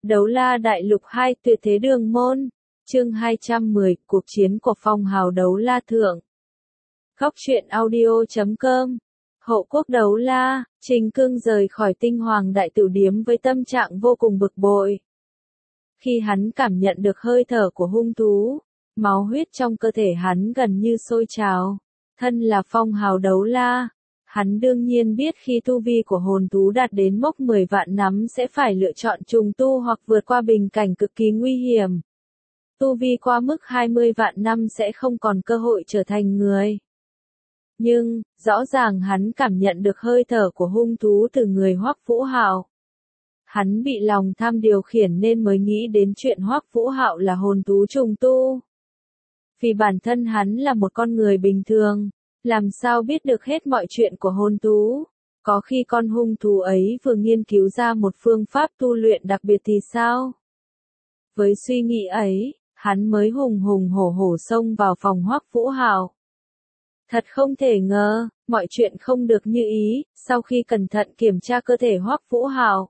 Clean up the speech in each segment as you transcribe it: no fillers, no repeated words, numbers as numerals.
Đấu La Đại Lục 2 Tuyệt Thế Đường Môn, chương 210, cuộc chiến của phong hào Đấu La Thượng. Góc truyện audio.com. Hộ quốc Đấu La, Trình Cương rời khỏi Tinh Hoàng Đại Tử Điếm với tâm trạng vô cùng bực bội. Khi hắn cảm nhận được hơi thở của hung thú, máu huyết trong cơ thể hắn gần như sôi trào. Thân là phong hào Đấu La, hắn đương nhiên biết khi tu vi của hồn thú đạt đến mốc 10 vạn năm sẽ phải lựa chọn trùng tu hoặc vượt qua bình cảnh cực kỳ nguy hiểm. Tu vi qua mức 20 vạn năm sẽ không còn cơ hội trở thành người. Nhưng, rõ ràng hắn cảm nhận được hơi thở của hung thú từ người Hoắc Vũ Hạo. Hắn bị lòng tham điều khiển nên mới nghĩ đến chuyện Hoắc Vũ Hạo là hồn thú trùng tu. Vì bản thân hắn là một con người bình thường, làm sao biết được hết mọi chuyện của hồn thú? Có khi con hung thú ấy vừa nghiên cứu ra một phương pháp tu luyện đặc biệt thì sao? Với suy nghĩ ấy, hắn mới hùng hùng hổ hổ xông vào phòng Hoắc Vũ Hạo. Thật không thể ngờ, mọi chuyện không được như ý. Sau khi cẩn thận kiểm tra cơ thể Hoắc Vũ Hạo,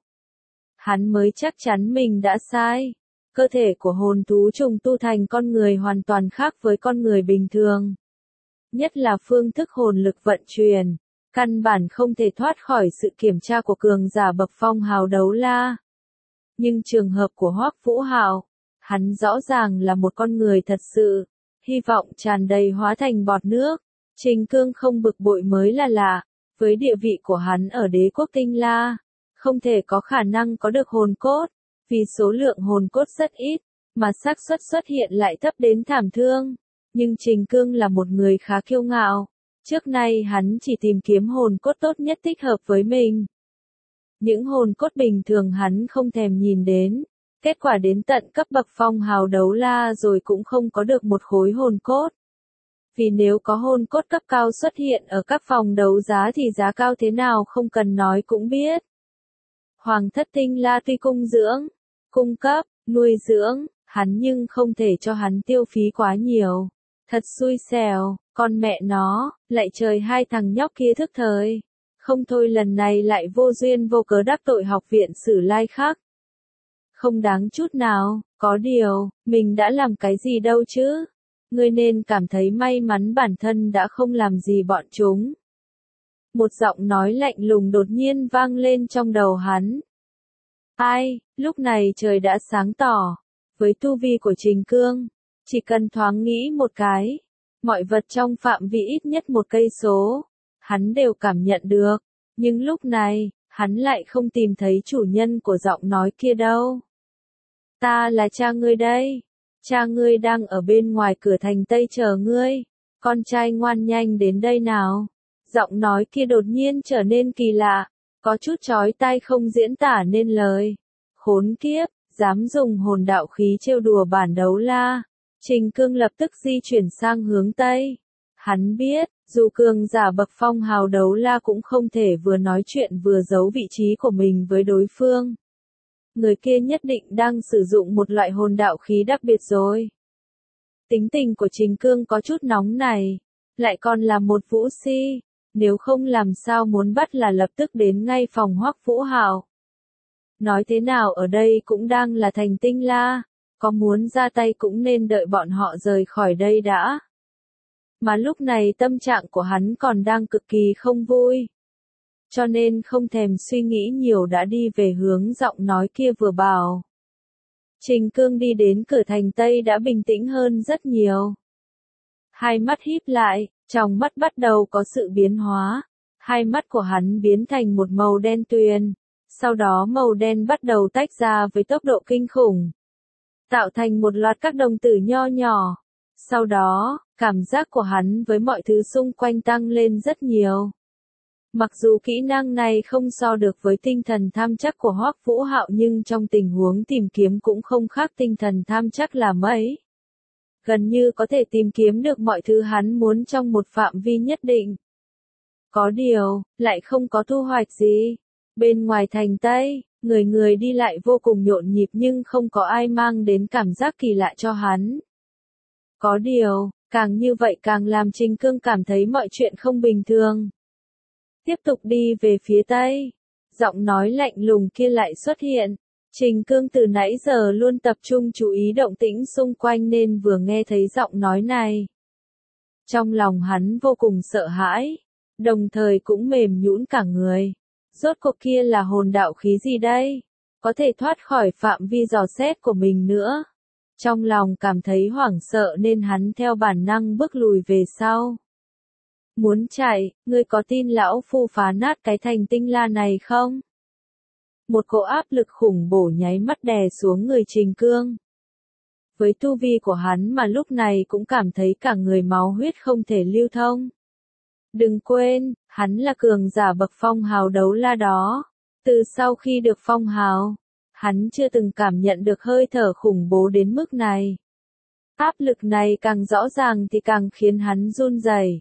hắn mới chắc chắn mình đã sai. Cơ thể của hồn thú trùng tu thành con người hoàn toàn khác với con người bình thường. Nhất là phương thức hồn lực vận chuyển, căn bản không thể thoát khỏi sự kiểm tra của cường giả bậc phong hào Đấu La. Nhưng trường hợp của Hoắc Vũ Hạo, hắn rõ ràng là một con người thật sự, hy vọng tràn đầy hóa thành bọt nước. Trình Cương không bực bội mới là lạ, với địa vị của hắn ở đế quốc Tinh La, không thể có khả năng có được hồn cốt, vì số lượng hồn cốt rất ít, mà xác suất xuất hiện lại thấp đến thảm thương. Nhưng Trình Cương là một người khá kiêu ngạo, trước nay hắn chỉ tìm kiếm hồn cốt tốt nhất thích hợp với mình. Những hồn cốt bình thường hắn không thèm nhìn đến, kết quả đến tận cấp bậc phong hào Đấu La rồi cũng không có được một khối hồn cốt. Vì nếu có hồn cốt cấp cao xuất hiện ở các phòng đấu giá thì giá cao thế nào không cần nói cũng biết. Hoàng thất Tinh La tuy cung dưỡng, cung cấp, nuôi dưỡng, hắn nhưng không thể cho hắn tiêu phí quá nhiều. Thật xui xẻo, con mẹ nó, lại trời hai thằng nhóc kia thức thời. Không thôi lần này lại vô duyên vô cớ đắc tội học viện Sử Lai khác. Không đáng chút nào, có điều, mình đã làm cái gì đâu chứ. Ngươi nên cảm thấy may mắn bản thân đã không làm gì bọn chúng. Một giọng nói lạnh lùng đột nhiên vang lên trong đầu hắn. Ai, lúc này trời đã sáng tỏ. Với tu vi của Trình Cương, chỉ cần thoáng nghĩ một cái, mọi vật trong phạm vi ít nhất một cây số, hắn đều cảm nhận được. Nhưng lúc này, hắn lại không tìm thấy chủ nhân của giọng nói kia đâu. Ta là cha ngươi đây. Cha ngươi đang ở bên ngoài cửa thành Tây chờ ngươi. Con trai ngoan nhanh đến đây nào. Giọng nói kia đột nhiên trở nên kỳ lạ, có chút chói tai không diễn tả nên lời. Khốn kiếp, dám dùng hồn đạo khí trêu đùa bản Đấu La. Trình Cương lập tức di chuyển sang hướng Tây. Hắn biết, dù cường giả bậc phong hào Đấu La cũng không thể vừa nói chuyện vừa giấu vị trí của mình với đối phương. Người kia nhất định đang sử dụng một loại hồn đạo khí đặc biệt rồi. Tính tình của Trình Cương có chút nóng này, lại còn là một vũ si, nếu không làm sao muốn bắt là lập tức đến ngay phòng Hoắc Vũ Hạo. Nói thế nào ở đây cũng đang là thành Tinh La, có muốn ra tay cũng nên đợi bọn họ rời khỏi đây đã. Mà lúc này tâm trạng của hắn còn đang cực kỳ không vui. Cho nên không thèm suy nghĩ nhiều đã đi về hướng giọng nói kia vừa bảo. Trình Cương đi đến cửa thành Tây đã bình tĩnh hơn rất nhiều. Hai mắt híp lại, trong mắt bắt đầu có sự biến hóa. Hai mắt của hắn biến thành một màu đen tuyền. Sau đó màu đen bắt đầu tách ra với tốc độ kinh khủng, tạo thành một loạt các đồng tử nho nhỏ. Sau đó, cảm giác của hắn với mọi thứ xung quanh tăng lên rất nhiều. Mặc dù kỹ năng này không so được với tinh thần tham chắc của Hoắc Vũ Hạo nhưng trong tình huống tìm kiếm cũng không khác tinh thần tham chắc là mấy. Gần như có thể tìm kiếm được mọi thứ hắn muốn trong một phạm vi nhất định. Có điều, lại không có thu hoạch gì. Bên ngoài thành Tây, người người đi lại vô cùng nhộn nhịp nhưng không có ai mang đến cảm giác kỳ lạ cho hắn. Có điều, càng như vậy càng làm Trình Cương cảm thấy mọi chuyện không bình thường. Tiếp tục đi về phía Tây, giọng nói lạnh lùng kia lại xuất hiện. Trình Cương từ nãy giờ luôn tập trung chú ý động tĩnh xung quanh nên vừa nghe thấy giọng nói này. Trong lòng hắn vô cùng sợ hãi, đồng thời cũng mềm nhũn cả người. Rốt cuộc kia là hồn đạo khí gì đây? Có thể thoát khỏi phạm vi dò xét của mình nữa. Trong lòng cảm thấy hoảng sợ nên hắn theo bản năng bước lùi về sau. Muốn chạy, ngươi có tin lão phu phá nát cái thành tinh la này không? Một cỗ áp lực khủng bổ nháy mắt đè xuống người Trình Cương. Với tu vi của hắn mà lúc này cũng cảm thấy cả người máu huyết không thể lưu thông. Đừng quên, hắn là cường giả bậc phong hào đấu la đó. Từ sau khi được phong hào, hắn chưa từng cảm nhận được hơi thở khủng bố đến mức này. Áp lực này càng rõ ràng thì càng khiến hắn run rẩy.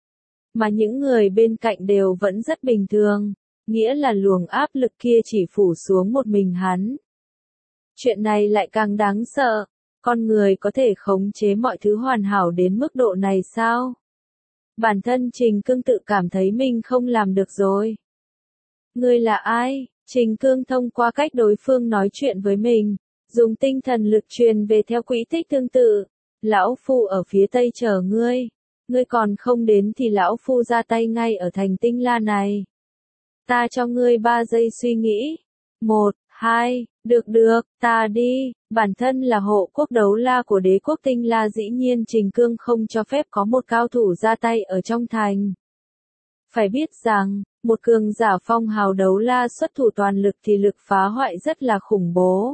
Mà những người bên cạnh đều vẫn rất bình thường, nghĩa là luồng áp lực kia chỉ phủ xuống một mình hắn. Chuyện này lại càng đáng sợ, con người có thể khống chế mọi thứ hoàn hảo đến mức độ này sao? Bản thân Trình Cương tự cảm thấy mình không làm được rồi. Ngươi là ai? Trình Cương thông qua cách đối phương nói chuyện với mình, dùng tinh thần lực truyền về theo quỹ tích tương tự. Lão phu ở phía tây chờ ngươi. Ngươi còn không đến thì lão phu ra tay ngay ở thành tinh la này. Ta cho ngươi 3 giây suy nghĩ. 1, 2, được, ta đi. Bản thân là hộ quốc đấu la của đế quốc tinh la, dĩ nhiên Trình Cương không cho phép có một cao thủ ra tay ở trong thành. Phải biết rằng, một cường giả phong hào đấu la xuất thủ toàn lực thì lực phá hoại rất là khủng bố.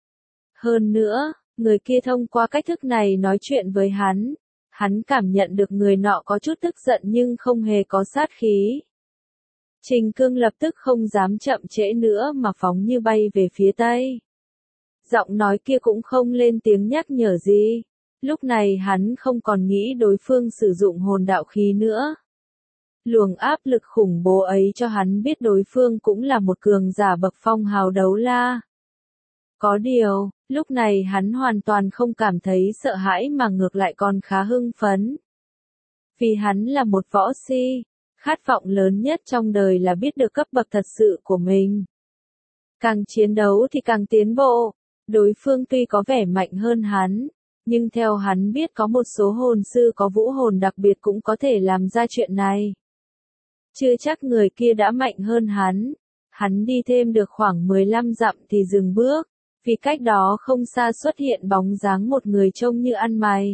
Hơn nữa, người kia thông qua cách thức này nói chuyện với hắn. Hắn cảm nhận được người nọ có chút tức giận nhưng không hề có sát khí. Trình Cương lập tức không dám chậm trễ nữa mà phóng như bay về phía tây. Giọng nói kia cũng không lên tiếng nhắc nhở gì. Lúc này hắn không còn nghĩ đối phương sử dụng hồn đạo khí nữa. Luồng áp lực khủng bố ấy cho hắn biết đối phương cũng là một cường giả bậc phong hào đấu la. Có điều, lúc này hắn hoàn toàn không cảm thấy sợ hãi mà ngược lại còn khá hưng phấn. Vì hắn là một võ si, khát vọng lớn nhất trong đời là biết được cấp bậc thật sự của mình. Càng chiến đấu thì càng tiến bộ, đối phương tuy có vẻ mạnh hơn hắn, nhưng theo hắn biết có một số hồn sư có vũ hồn đặc biệt cũng có thể làm ra chuyện này. Chưa chắc người kia đã mạnh hơn hắn đi thêm được khoảng 15 dặm thì dừng bước. Vì cách đó không xa xuất hiện bóng dáng một người trông như ăn mày.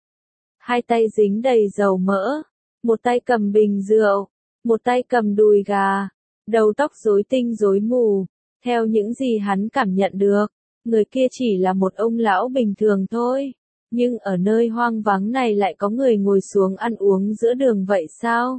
Hai tay dính đầy dầu mỡ, một tay cầm bình rượu, một tay cầm đùi gà, đầu tóc rối tinh rối mù. Theo những gì hắn cảm nhận được, người kia chỉ là một ông lão bình thường thôi. Nhưng ở nơi hoang vắng này lại có người ngồi xuống ăn uống giữa đường vậy sao?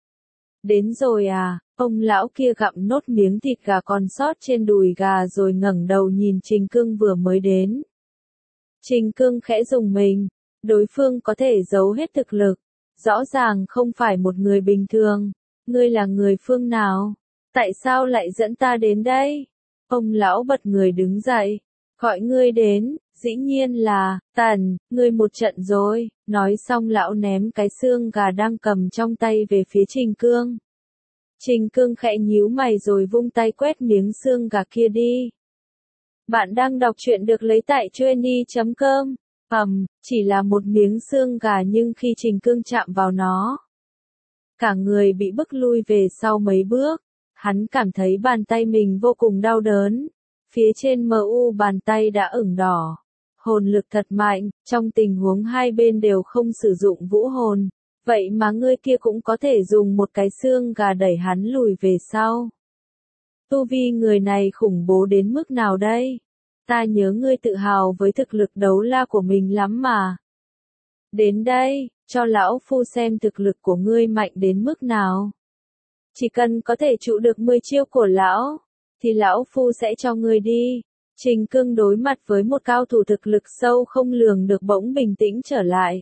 Đến rồi à? Ông lão kia gặm nốt miếng thịt gà còn sót trên đùi gà rồi ngẩng đầu nhìn Trình Cương vừa mới đến. Trình Cương khẽ rùng mình, đối phương có thể giấu hết thực lực, rõ ràng không phải một người bình thường. Ngươi là người phương nào? Tại sao lại dẫn ta đến đây? Ông lão bật người đứng dậy, gọi ngươi đến, dĩ nhiên là, Tần, ngươi một trận rồi. Nói xong lão ném cái xương gà đang cầm trong tay về phía Trình Cương. Trình Cương khẽ nhíu mày rồi vung tay quét miếng xương gà kia đi. Bạn đang đọc truyện được lấy tại Trueni.com. Chỉ là một miếng xương gà nhưng khi Trình Cương chạm vào nó, cả người bị bức lui về sau mấy bước. Hắn cảm thấy bàn tay mình vô cùng đau đớn. Phía trên mu bàn tay đã ửng đỏ. Hồn lực thật mạnh, trong tình huống hai bên đều không sử dụng vũ hồn. Vậy mà người kia cũng có thể dùng một cái xương gà đẩy hắn lùi về sau. Tu vi người này khủng bố đến mức nào đây? Ta nhớ ngươi tự hào với thực lực đấu la của mình lắm mà. Đến đây, cho lão phu xem thực lực của ngươi mạnh đến mức nào. Chỉ cần có thể trụ được 10 chiêu của lão, thì lão phu sẽ cho ngươi đi. Trình Cương đối mặt với một cao thủ thực lực sâu không lường được bỗng bình tĩnh trở lại.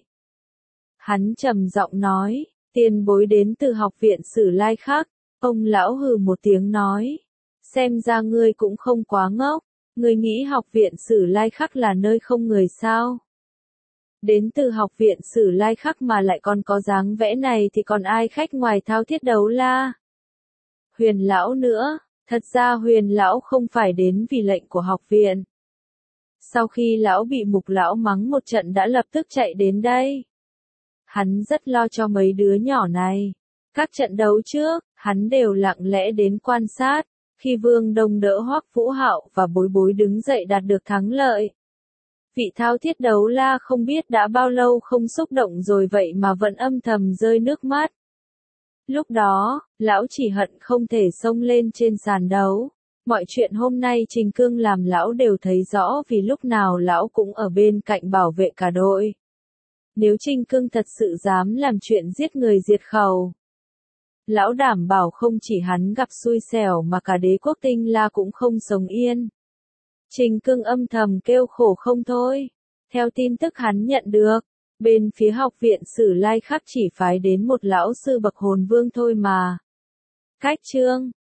Hắn trầm giọng nói, tiền bối đến từ học viện Sử Lai Khắc. Ông lão hừ một tiếng nói, xem ra ngươi cũng không quá ngốc, ngươi nghĩ học viện Sử Lai Khắc là nơi không người sao? Đến từ học viện Sử Lai Khắc mà lại còn có dáng vẽ này thì còn ai khách ngoài thao thiết đấu la? Huyền lão nữa, Thật ra Huyền lão không phải đến vì lệnh của học viện. Sau khi lão bị Mục lão mắng một trận đã lập tức chạy đến đây. Hắn rất lo cho mấy đứa nhỏ này. Các trận đấu trước, hắn đều lặng lẽ đến quan sát, khi Vương Đông đỡ Hoắc Vũ Hạo và Bối Bối đứng dậy đạt được thắng lợi. Vị thao thiết đấu la không biết đã bao lâu không xúc động rồi vậy mà vẫn âm thầm rơi nước mắt. Lúc đó, lão chỉ hận không thể xông lên trên sàn đấu. Mọi chuyện hôm nay Trình Cương làm lão đều thấy rõ vì lúc nào lão cũng ở bên cạnh bảo vệ cả đội. Nếu Trình Cương thật sự dám làm chuyện giết người diệt khẩu, lão đảm bảo không chỉ hắn gặp xui xẻo mà cả đế quốc Tinh La cũng không sống yên. Trình Cương âm thầm kêu khổ không thôi. Theo tin tức hắn nhận được, bên phía học viện Sử Lai Khắc chỉ phái đến một lão sư bậc hồn vương thôi mà. Cách chương